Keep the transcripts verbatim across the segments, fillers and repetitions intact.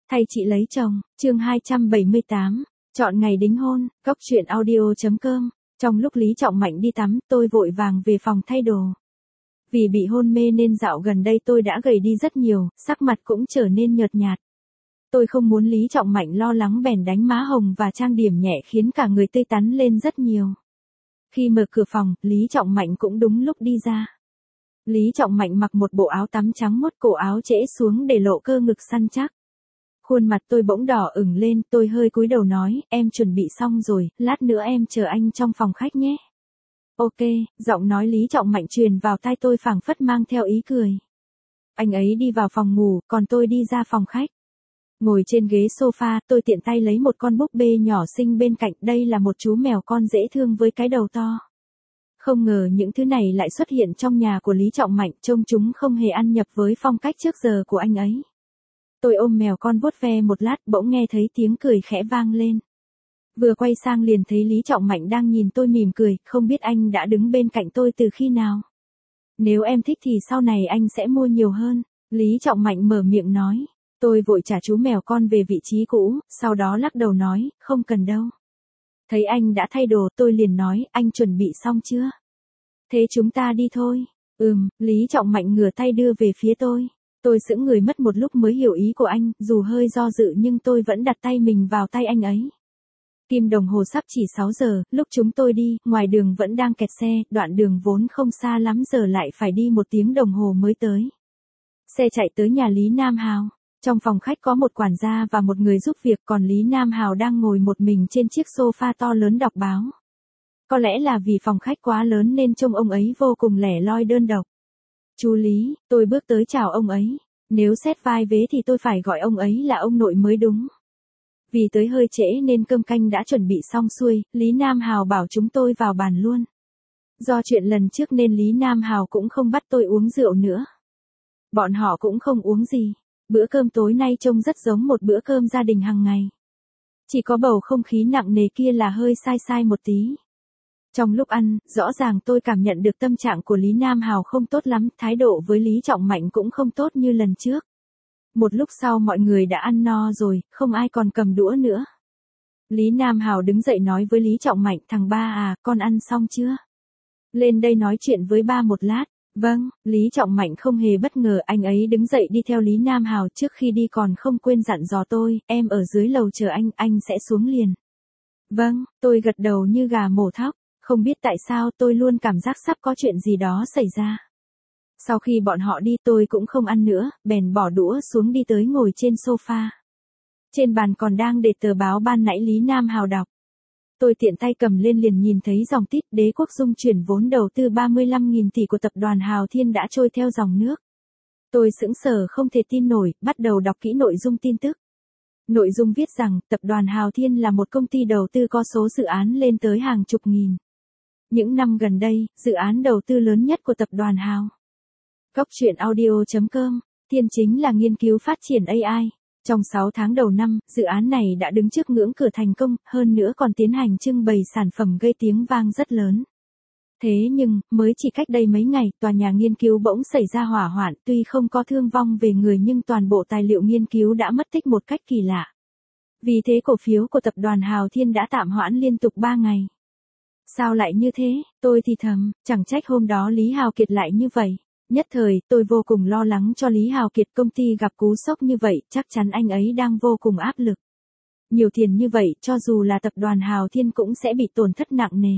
Thay chị lấy chồng, chương hai trăm bảy mươi tám, chọn ngày đính hôn, góc truyện audio chấm com. Trong lúc Lý Trọng Mạnh đi tắm, tôi vội vàng về phòng thay đồ. Vì bị hôn mê nên dạo gần đây tôi đã gầy đi rất nhiều, sắc mặt cũng trở nên nhợt nhạt. Tôi không muốn Lý Trọng Mạnh lo lắng bèn đánh má hồng và trang điểm nhẹ khiến cả người tươi tắn lên rất nhiều. Khi mở cửa phòng, Lý Trọng Mạnh cũng đúng lúc đi ra. Lý Trọng Mạnh mặc một bộ áo tắm trắng muốt, cổ áo trễ xuống để lộ cơ ngực săn chắc. Khuôn mặt tôi bỗng đỏ ửng lên, tôi hơi cúi đầu nói, em chuẩn bị xong rồi, lát nữa em chờ anh trong phòng khách nhé. Ok, giọng nói Lý Trọng Mạnh truyền vào tai tôi phảng phất mang theo ý cười. Anh ấy đi vào phòng ngủ, còn tôi đi ra phòng khách. Ngồi trên ghế sofa, tôi tiện tay lấy một con búp bê nhỏ xinh bên cạnh, đây là một chú mèo con dễ thương với cái đầu to. Không ngờ những thứ này lại xuất hiện trong nhà của Lý Trọng Mạnh, trông chúng không hề ăn nhập với phong cách trước giờ của anh ấy. Tôi ôm mèo con vuốt ve một lát, bỗng nghe thấy tiếng cười khẽ vang lên. Vừa quay sang liền thấy Lý Trọng Mạnh đang nhìn tôi mỉm cười, không biết anh đã đứng bên cạnh tôi từ khi nào. Nếu em thích thì sau này anh sẽ mua nhiều hơn, Lý Trọng Mạnh mở miệng nói. Tôi vội trả chú mèo con về vị trí cũ, sau đó lắc đầu nói, không cần đâu. Thấy anh đã thay đồ, tôi liền nói, anh chuẩn bị xong chưa? Thế chúng ta đi thôi. Ừm, Lý Trọng Mạnh ngửa tay đưa về phía tôi. Tôi sững người mất một lúc mới hiểu ý của anh, dù hơi do dự nhưng tôi vẫn đặt tay mình vào tay anh ấy. Kim đồng hồ sắp chỉ sáu giờ, lúc chúng tôi đi, ngoài đường vẫn đang kẹt xe, đoạn đường vốn không xa lắm giờ lại phải đi một tiếng đồng hồ mới tới. Xe chạy tới nhà Lý Nam Hào. Trong phòng khách có một quản gia và một người giúp việc, còn Lý Nam Hào đang ngồi một mình trên chiếc sofa to lớn đọc báo. Có lẽ là vì phòng khách quá lớn nên trông ông ấy vô cùng lẻ loi đơn độc. Chú Lý, tôi bước tới chào ông ấy. Nếu xét vai vế thì tôi phải gọi ông ấy là ông nội mới đúng. Vì tới hơi trễ nên cơm canh đã chuẩn bị xong xuôi, Lý Nam Hào bảo chúng tôi vào bàn luôn. Do chuyện lần trước nên Lý Nam Hào cũng không bắt tôi uống rượu nữa. Bọn họ cũng không uống gì. Bữa cơm tối nay trông rất giống một bữa cơm gia đình hàng ngày. Chỉ có bầu không khí nặng nề kia là hơi sai sai một tí. Trong lúc ăn, rõ ràng tôi cảm nhận được tâm trạng của Lý Nam Hào không tốt lắm, thái độ với Lý Trọng Mạnh cũng không tốt như lần trước. Một lúc sau mọi người đã ăn no rồi, không ai còn cầm đũa nữa. Lý Nam Hào đứng dậy nói với Lý Trọng Mạnh, thằng ba à, con ăn xong chưa? Lên đây nói chuyện với ba một lát. Vâng, Lý Trọng Mạnh không hề bất ngờ, anh ấy đứng dậy đi theo Lý Nam Hào, trước khi đi còn không quên dặn dò tôi, em ở dưới lầu chờ anh, anh sẽ xuống liền. Vâng, tôi gật đầu như gà mổ thóc, không biết tại sao tôi luôn cảm giác sắp có chuyện gì đó xảy ra. Sau khi bọn họ đi tôi cũng không ăn nữa, bèn bỏ đũa xuống đi tới ngồi trên sofa. Trên bàn còn đang để tờ báo ban nãy Lý Nam Hào đọc. Tôi tiện tay cầm lên liền nhìn thấy dòng tít Đế Quốc Dung chuyển vốn đầu tư ba mươi lăm nghìn tỷ của tập đoàn Hào Thiên đã trôi theo dòng nước. Tôi sững sờ không thể tin nổi, bắt đầu đọc kỹ nội dung tin tức. Nội dung viết rằng, tập đoàn Hào Thiên là một công ty đầu tư có số dự án lên tới hàng chục nghìn. Những năm gần đây, dự án đầu tư lớn nhất của tập đoàn Hào. Góc truyện audio chấm com, Thiên chính là nghiên cứu phát triển a i. Trong sáu tháng đầu năm, dự án này đã đứng trước ngưỡng cửa thành công, hơn nữa còn tiến hành trưng bày sản phẩm gây tiếng vang rất lớn. Thế nhưng, mới chỉ cách đây mấy ngày, tòa nhà nghiên cứu bỗng xảy ra hỏa hoạn, tuy không có thương vong về người nhưng toàn bộ tài liệu nghiên cứu đã mất tích một cách kỳ lạ. Vì thế cổ phiếu của tập đoàn Hào Thiên đã tạm hoãn liên tục ba ngày. Sao lại như thế? Tôi thì thầm, chẳng trách hôm đó Lý Hào Kiệt lại như vậy. Nhất thời, tôi vô cùng lo lắng cho Lý Hào Kiệt, công ty gặp cú sốc như vậy, chắc chắn anh ấy đang vô cùng áp lực. Nhiều tiền như vậy, cho dù là tập đoàn Hào Thiên cũng sẽ bị tổn thất nặng nề.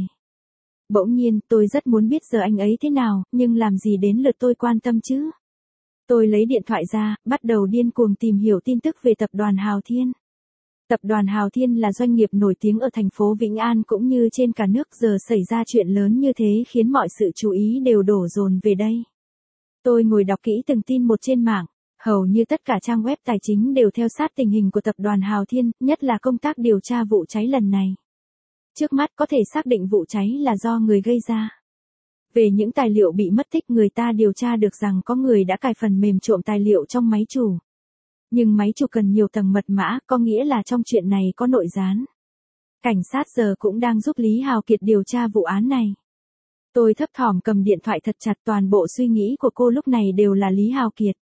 Bỗng nhiên, tôi rất muốn biết giờ anh ấy thế nào, nhưng làm gì đến lượt tôi quan tâm chứ? Tôi lấy điện thoại ra, bắt đầu điên cuồng tìm hiểu tin tức về tập đoàn Hào Thiên. Tập đoàn Hào Thiên là doanh nghiệp nổi tiếng ở thành phố Vĩnh An cũng như trên cả nước, giờ xảy ra chuyện lớn như thế khiến mọi sự chú ý đều đổ dồn về đây. Tôi ngồi đọc kỹ từng tin một trên mạng, hầu như tất cả trang web tài chính đều theo sát tình hình của tập đoàn Hào Thiên, nhất là công tác điều tra vụ cháy lần này. Trước mắt có thể xác định vụ cháy là do người gây ra. Về những tài liệu bị mất tích, người ta điều tra được rằng có người đã cài phần mềm trộm tài liệu trong máy chủ. Nhưng máy chủ cần nhiều tầng mật mã, có nghĩa là trong chuyện này có nội gián. Cảnh sát giờ cũng đang giúp Lý Hào Kiệt điều tra vụ án này. Tôi thấp thỏm cầm điện thoại thật chặt, toàn bộ suy nghĩ của cô lúc này đều là Lý Hào Kiệt.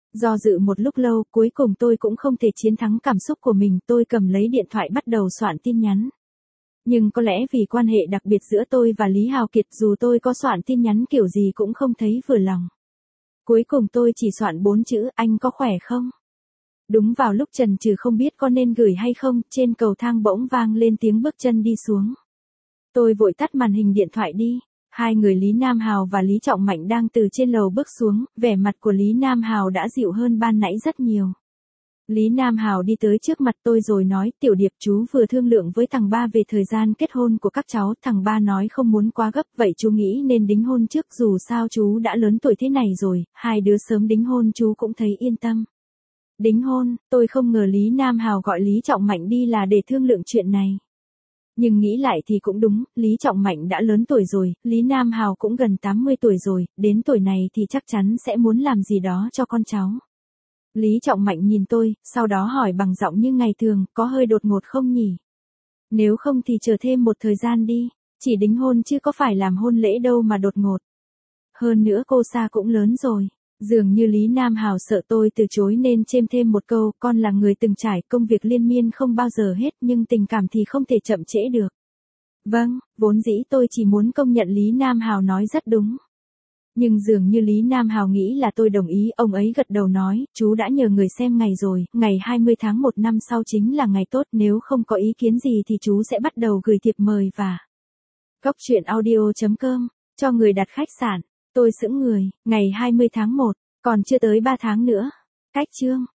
Do dự một lúc lâu, cuối cùng tôi cũng không thể chiến thắng cảm xúc của mình, tôi cầm lấy điện thoại bắt đầu soạn tin nhắn. Nhưng có lẽ vì quan hệ đặc biệt giữa tôi và Lý Hào Kiệt, dù tôi có soạn tin nhắn kiểu gì cũng không thấy vừa lòng. Cuối cùng tôi chỉ soạn bốn chữ, anh có khỏe không? Đúng vào lúc chần chừ không biết có nên gửi hay không, trên cầu thang bỗng vang lên tiếng bước chân đi xuống. Tôi vội tắt màn hình điện thoại đi. Hai người Lý Nam Hào và Lý Trọng Mạnh đang từ trên lầu bước xuống, vẻ mặt của Lý Nam Hào đã dịu hơn ban nãy rất nhiều. Lý Nam Hào đi tới trước mặt tôi rồi nói, Tiểu Điệp, chú vừa thương lượng với thằng ba về thời gian kết hôn của các cháu, thằng ba nói không muốn quá gấp, vậy chú nghĩ nên đính hôn trước, dù sao chú đã lớn tuổi thế này rồi, hai đứa sớm đính hôn chú cũng thấy yên tâm. Đính hôn, tôi không ngờ Lý Nam Hào gọi Lý Trọng Mạnh đi là để thương lượng chuyện này. Nhưng nghĩ lại thì cũng đúng, Lý Trọng Mạnh đã lớn tuổi rồi, Lý Nam Hào cũng gần tám mươi tuổi rồi, đến tuổi này thì chắc chắn sẽ muốn làm gì đó cho con cháu. Lý Trọng Mạnh nhìn tôi, sau đó hỏi bằng giọng như ngày thường, có hơi đột ngột không nhỉ? Nếu không thì chờ thêm một thời gian đi, chỉ đính hôn chứ có phải làm hôn lễ đâu mà đột ngột. Hơn nữa cô Sa cũng lớn rồi. Dường như Lý Nam Hào sợ tôi từ chối nên chêm thêm một câu, con là người từng trải, công việc liên miên không bao giờ hết, nhưng tình cảm thì không thể chậm trễ được. Vâng, vốn dĩ tôi chỉ muốn công nhận Lý Nam Hào nói rất đúng. Nhưng dường như Lý Nam Hào nghĩ là tôi đồng ý, ông ấy gật đầu nói, chú đã nhờ người xem ngày rồi, ngày hai mươi tháng một năm sau chính là ngày tốt, nếu không có ý kiến gì thì chú sẽ bắt đầu gửi thiệp mời và Cóc truyện audio chấm com cho người đặt khách sạn. Tôi sững người, ngày hai mươi tháng một, còn chưa tới ba tháng nữa. Cách chương